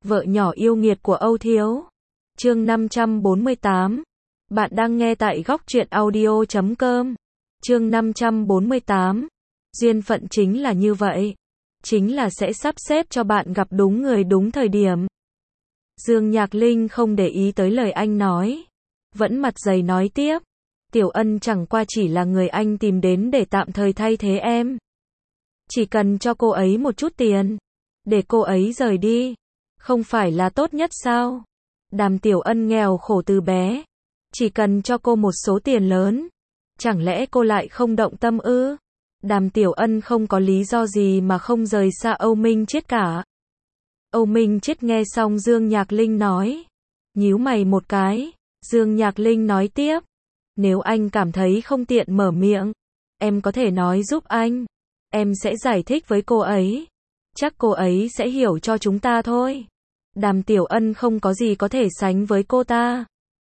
Vợ nhỏ yêu nghiệt của Âu Thiếu. Chương 548. Bạn đang nghe tại góc truyện audio.com. Chương 548. Duyên phận chính là như vậy. Chính là sẽ sắp xếp cho bạn gặp đúng người đúng thời điểm. Dương Nhạc Linh không để ý tới lời anh nói. Vẫn mặt dày nói tiếp. Tiểu Ân chẳng qua chỉ là người anh tìm đến để tạm thời thay thế em. Chỉ cần cho cô ấy một chút tiền. Để cô ấy rời đi. Không phải là tốt nhất sao? Đàm Tiểu Ân nghèo khổ từ bé. Chỉ cần cho cô một số tiền lớn. Chẳng lẽ cô lại không động tâm ư? Đàm Tiểu Ân không có lý do gì mà không rời xa Âu Minh Chiết cả. Âu Minh Chiết nghe xong Dương Nhạc Linh nói. Nhíu mày một cái. Dương Nhạc Linh nói tiếp. Nếu anh cảm thấy không tiện mở miệng, em có thể nói giúp anh. Em sẽ giải thích với cô ấy. Chắc cô ấy sẽ hiểu cho chúng ta thôi. Đàm Tiểu Ân không có gì có thể sánh với cô ta.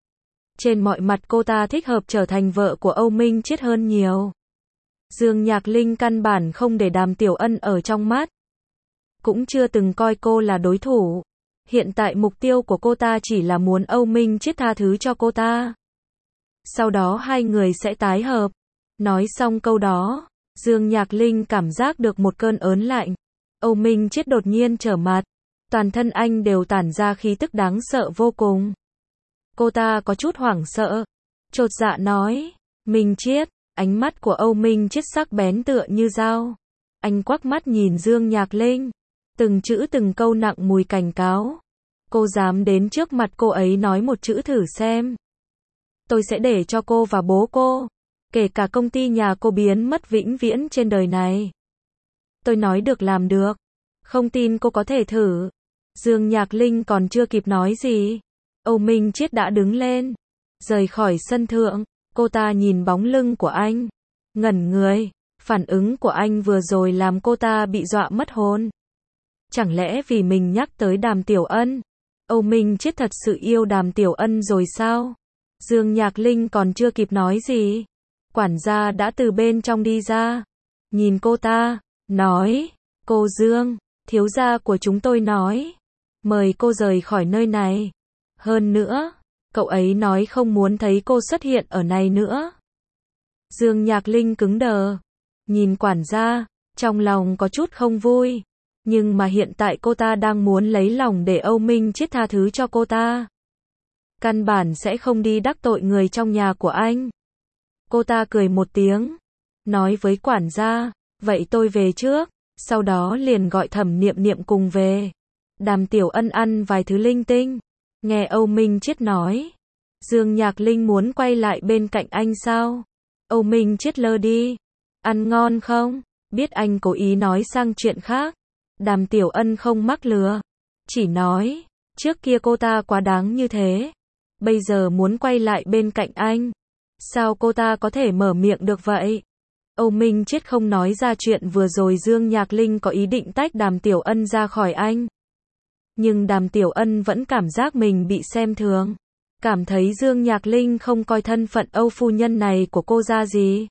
Trên mọi mặt cô ta thích hợp trở thành vợ của Âu Minh Chiết hơn nhiều. Dương Nhạc Linh căn bản không để Đàm Tiểu Ân ở trong mắt. Cũng chưa từng coi cô là đối thủ. Hiện tại mục tiêu của cô ta chỉ là muốn Âu Minh Chiết tha thứ cho cô ta. Sau đó hai người sẽ tái hợp. Nói xong câu đó, Dương Nhạc Linh cảm giác được một cơn ớn lạnh. Âu Minh Chiết đột nhiên trở mặt. Toàn thân anh đều tản ra khí tức đáng sợ vô cùng. Cô ta có chút hoảng sợ. Chột dạ nói. Minh Chiết. Ánh mắt của Âu Minh Chiết sắc bén tựa như dao. Anh quắc mắt nhìn Dương Nhạc Linh. Từng chữ từng câu nặng mùi cảnh cáo. Cô dám đến trước mặt cô ấy nói một chữ thử xem. Tôi sẽ để cho cô và bố cô, kể cả công ty nhà cô biến mất vĩnh viễn trên đời này. Tôi nói được làm được. Không tin cô có thể thử. Dương Nhạc Linh còn chưa kịp nói gì. Âu Minh Chiết đã đứng lên. Rời khỏi sân thượng. Cô ta nhìn bóng lưng của anh. Ngẩn người. Phản ứng của anh vừa rồi làm cô ta bị dọa mất hồn. Chẳng lẽ vì mình nhắc tới Đàm Tiểu Ân, Âu Minh Chiết thật sự yêu Đàm Tiểu Ân rồi sao? Dương Nhạc Linh còn chưa kịp nói gì. Quản gia đã từ bên trong đi ra. Nhìn cô ta, nói. Cô Dương, thiếu gia của chúng tôi nói. Mời cô rời khỏi nơi này. Hơn nữa, cậu ấy nói không muốn thấy cô xuất hiện ở này nữa. Dương Nhạc Linh cứng đờ. Nhìn quản gia, trong lòng có chút không vui. Nhưng mà hiện tại cô ta đang muốn lấy lòng để Âu Minh Chiết tha thứ cho cô ta. Căn bản sẽ không đi đắc tội người trong nhà của anh. Cô ta cười một tiếng. Nói với quản gia. Vậy tôi về trước. Sau đó liền gọi Thẩm Niệm Niệm cùng về. Đàm Tiểu Ân ăn vài thứ linh tinh. Nghe Âu Minh Chiết nói. Dương Nhạc Linh muốn quay lại bên cạnh anh sao? Âu Minh Chiết lơ đi. Ăn ngon không? Biết anh cố ý nói sang chuyện khác. Đàm Tiểu Ân không mắc lừa. Chỉ nói. Trước kia cô ta quá đáng như thế. Bây giờ muốn quay lại bên cạnh anh. Sao cô ta có thể mở miệng được vậy? Âu Minh Chiết không nói ra chuyện vừa rồi Dương Nhạc Linh có ý định tách Đàm Tiểu Ân ra khỏi anh. Nhưng Đàm Tiểu Ân vẫn cảm giác mình bị xem thường. Cảm thấy Dương Nhạc Linh không coi thân phận Âu phu nhân này của cô ra gì.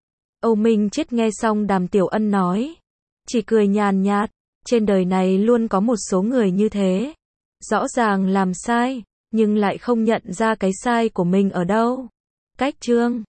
Âu Minh Chiết nghe xong Đàm Tiểu Ân nói. Chỉ cười nhàn nhạt. Trên đời này luôn có một số người như thế. Rõ ràng làm sai. Nhưng lại không nhận ra cái sai của mình ở đâu. Cách chương